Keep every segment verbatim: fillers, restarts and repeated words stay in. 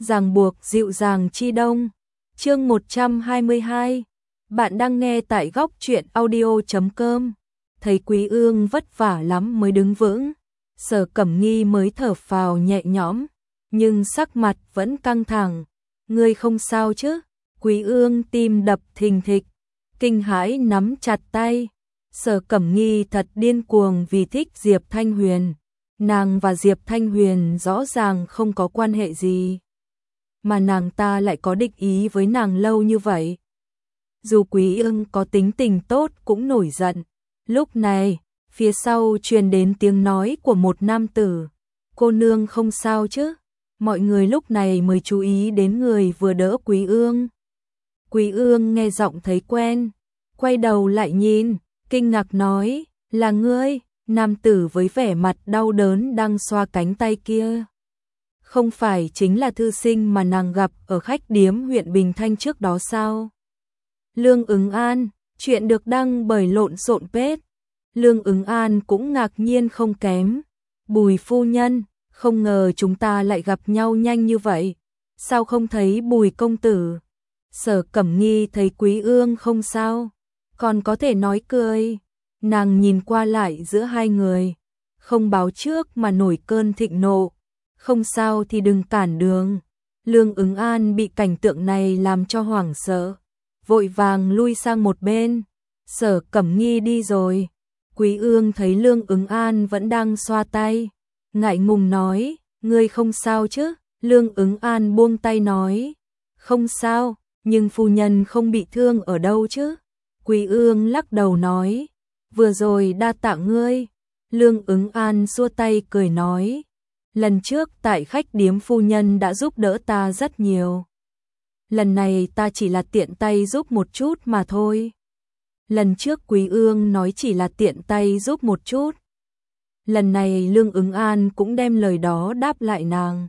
ràng buộc dịu dàng chi đông. Chương một trăm hai mươi hai. Bạn đang nghe tại góc truyện audio chấm com. Thấy Quý Ương vất vả lắm mới đứng vững, Sở Cẩm Nghi mới thở phào nhẹ nhõm, nhưng sắc mặt vẫn căng thẳng. Ngươi không sao chứ? Quý Ương tim đập thình thịch, kinh hãi nắm chặt tay. Sở Cẩm Nghi thật điên cuồng vì thích Diệp Thanh Huyền. Nàng và Diệp Thanh Huyền rõ ràng không có quan hệ gì, mà nàng ta lại có địch ý với nàng lâu như vậy. Dù Quý Ương có tính tình tốt cũng nổi giận. Lúc này, phía sau truyền đến tiếng nói của một nam tử. Cô nương không sao chứ? Mọi người lúc này mới chú ý đến người vừa đỡ Quý Ương. Quý Ương nghe giọng thấy quen, quay đầu lại nhìn, kinh ngạc nói, là ngươi? Nam tử với vẻ mặt đau đớn đang xoa cánh tay kia. Không phải chính là thư sinh mà nàng gặp ở khách điếm huyện Bình Thanh trước đó sao? Lương Ứng An, chuyện được đăng bởi Lộn Xộn Page. Lương Ứng An cũng ngạc nhiên không kém. Bùi phu nhân, không ngờ chúng ta lại gặp nhau nhanh như vậy. Sao không thấy Bùi công tử? Sở Cẩm Nghi thấy Quý Ương không sao, còn có thể nói cười. Nàng nhìn qua lại giữa hai người, không báo trước mà nổi cơn thịnh nộ. Không sao thì đừng cản đường. Lương Ứng An bị cảnh tượng này làm cho hoảng sợ, vội vàng lui sang một bên. Sở Cẩm Nghi đi rồi. Quý Ương thấy Lương Ứng An vẫn đang xoa tay, ngại ngùng nói, ngươi không sao chứ? Lương Ứng An buông tay nói, không sao, nhưng phu nhân không bị thương ở đâu chứ? Quý Ương lắc đầu nói, vừa rồi đa tạ ngươi. Lương Ứng An xua tay cười nói, lần trước tại khách điếm phu nhân đã giúp đỡ ta rất nhiều. Lần này ta chỉ là tiện tay giúp một chút mà thôi. Lần trước Quý Ương nói chỉ là tiện tay giúp một chút. Lần này Lương Ứng An cũng đem lời đó đáp lại nàng.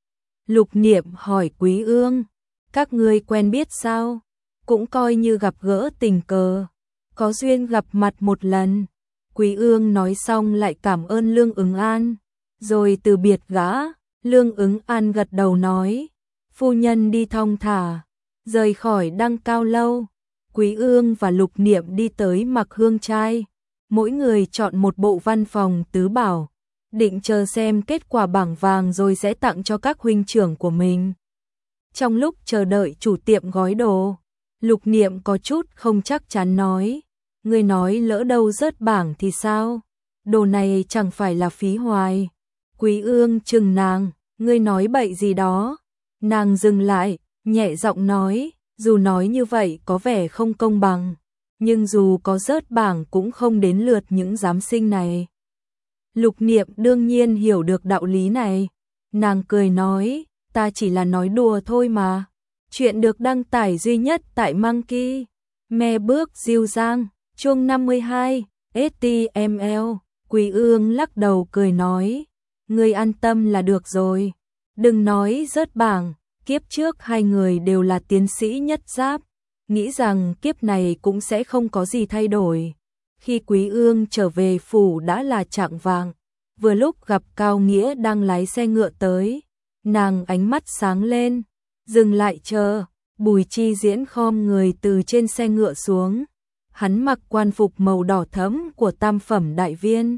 Lục Niệm hỏi Quý Ương, các ngươi quen biết sao? Cũng coi như gặp gỡ tình cờ, có duyên gặp mặt một lần. Quý Ương nói xong lại cảm ơn Lương Ứng An, rồi từ biệt gã. Lương Ứng An gật đầu nói, phu nhân đi thong thả. Rời khỏi Đăng Cao Lâu, Quý Ương và Lục Niệm đi tới Mặc Hương Trai. Mỗi người chọn một bộ văn phòng tứ bảo, định chờ xem kết quả bảng vàng rồi sẽ tặng cho các huynh trưởng của mình. Trong lúc chờ đợi chủ tiệm gói đồ, Lục Niệm có chút không chắc chắn nói, ngươi nói lỡ đâu rớt bảng thì sao? Đồ này chẳng phải là phí hoài. Quý Ương chừng nàng, ngươi nói bậy gì đó. Nàng dừng lại, nhẹ giọng nói, dù nói như vậy có vẻ không công bằng, nhưng dù có rớt bảng cũng không đến lượt những giám sinh này. Lục Niệm đương nhiên hiểu được đạo lý này. Nàng cười nói, ta chỉ là nói đùa thôi mà. Chuyện được đăng tải duy nhất tại Monkey Me Bước Diêu Giang, chương năm mươi hai, ét tê em lờ. Quý Ương lắc đầu cười nói, ngươi an tâm là được rồi. Đừng nói rớt bảng, kiếp trước hai người đều là tiến sĩ nhất giáp, nghĩ rằng kiếp này cũng sẽ không có gì thay đổi. Khi Quý Ương trở về phủ đã là chạng vạng, vừa lúc gặp Cao Nghĩa đang lái xe ngựa tới. Nàng ánh mắt sáng lên, dừng lại chờ. Bùi Chi Diễn khom người từ trên xe ngựa xuống. Hắn mặc quan phục màu đỏ thẫm của tam phẩm đại viên,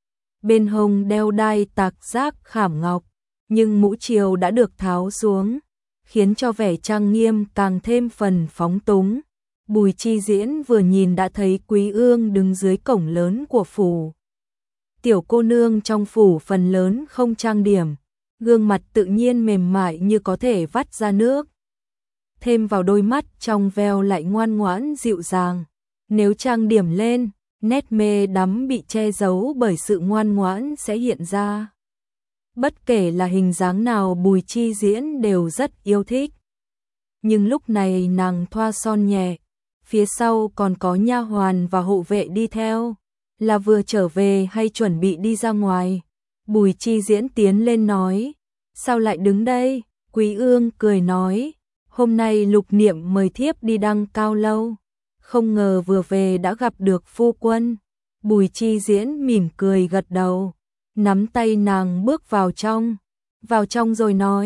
bên hông đeo đai tạc giác khảm ngọc, nhưng mũ triều đã được tháo xuống, khiến cho vẻ trang nghiêm càng thêm phần phóng túng. Bùi Chi Diễn vừa nhìn đã thấy Quý Ương đứng dưới cổng lớn của phủ. Tiểu cô nương trong phủ phần lớn không trang điểm, gương mặt tự nhiên mềm mại như có thể vắt ra nước. Thêm vào đôi mắt trong veo lại ngoan ngoãn dịu dàng. Nếu trang điểm lên, nét mê đắm bị che giấu bởi sự ngoan ngoãn sẽ hiện ra. Bất kể là hình dáng nào Bùi Chi Diễn đều rất yêu thích. Nhưng lúc này nàng thoa son nhẹ, phía sau còn có nha hoàn và hộ vệ đi theo, là vừa trở về hay chuẩn bị đi ra ngoài. Bùi Chi Diễn tiến lên nói, sao lại đứng đây? Quý Ương cười nói, hôm nay Lục Niệm mời thiếp đi Đăng Cao Lâu, không ngờ vừa về đã gặp được phu quân. Bùi Chi Diễn mỉm cười gật đầu, nắm tay nàng bước vào trong. Vào trong rồi nói,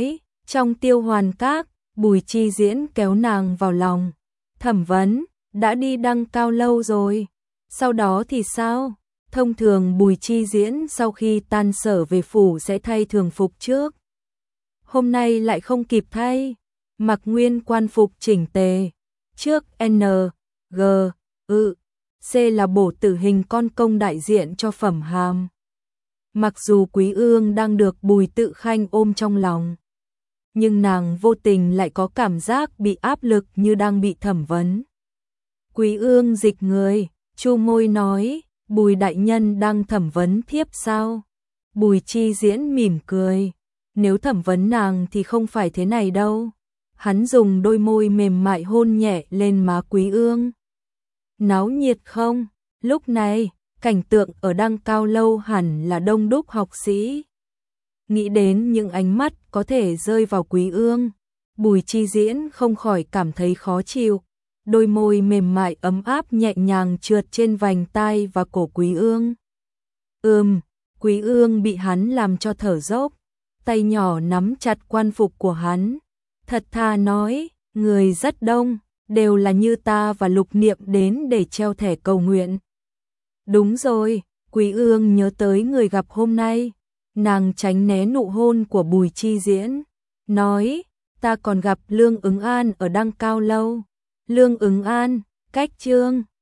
Trong Tiêu Hoàn Các, Bùi Chi Diễn kéo nàng vào lòng. Thẩm vấn, đã đi Đăng Cao lâu rồi. Sau đó thì sao? Thông thường Bùi Chi Diễn sau khi tan sở về phủ sẽ thay thường phục trước. Hôm nay lại không kịp thay, mặc nguyên quan phục chỉnh tề. Trước N, G, ư, C là bổ tử hình con công đại diện cho Phẩm Hàm. Mặc dù Quý Ương đang được Bùi Tự Khanh ôm trong lòng, nhưng nàng vô tình lại có cảm giác bị áp lực như đang bị thẩm vấn. Quý Ương dịch người, chu môi nói, Bùi đại nhân đang thẩm vấn thiếp sao? Bùi Chi Diễn mỉm cười, nếu thẩm vấn nàng thì không phải thế này đâu. Hắn dùng đôi môi mềm mại hôn nhẹ lên má Quý Ương. Náo nhiệt không? Lúc này, cảnh tượng ở Đăng Cao lâu hẳn là đông đúc học sĩ. Nghĩ đến những ánh mắt có thể rơi vào Quý Ương, Bùi Chi Diễn không khỏi cảm thấy khó chịu. Đôi môi mềm mại ấm áp nhẹ nhàng trượt trên vành tai và cổ Quý Ương. Ừm, Quý Ương bị hắn làm cho thở dốc, tay nhỏ nắm chặt quan phục của hắn. Thật thà nói, người rất đông, đều là như ta và Lục Niệm đến để treo thẻ cầu nguyện. Đúng rồi, Quý Ương nhớ tới người gặp hôm nay. Nàng tránh né nụ hôn của Bùi Chi Diễn, nói, ta còn gặp Lương Ứng An ở Đăng Cao lâu. Lương Ứng An, cách Trương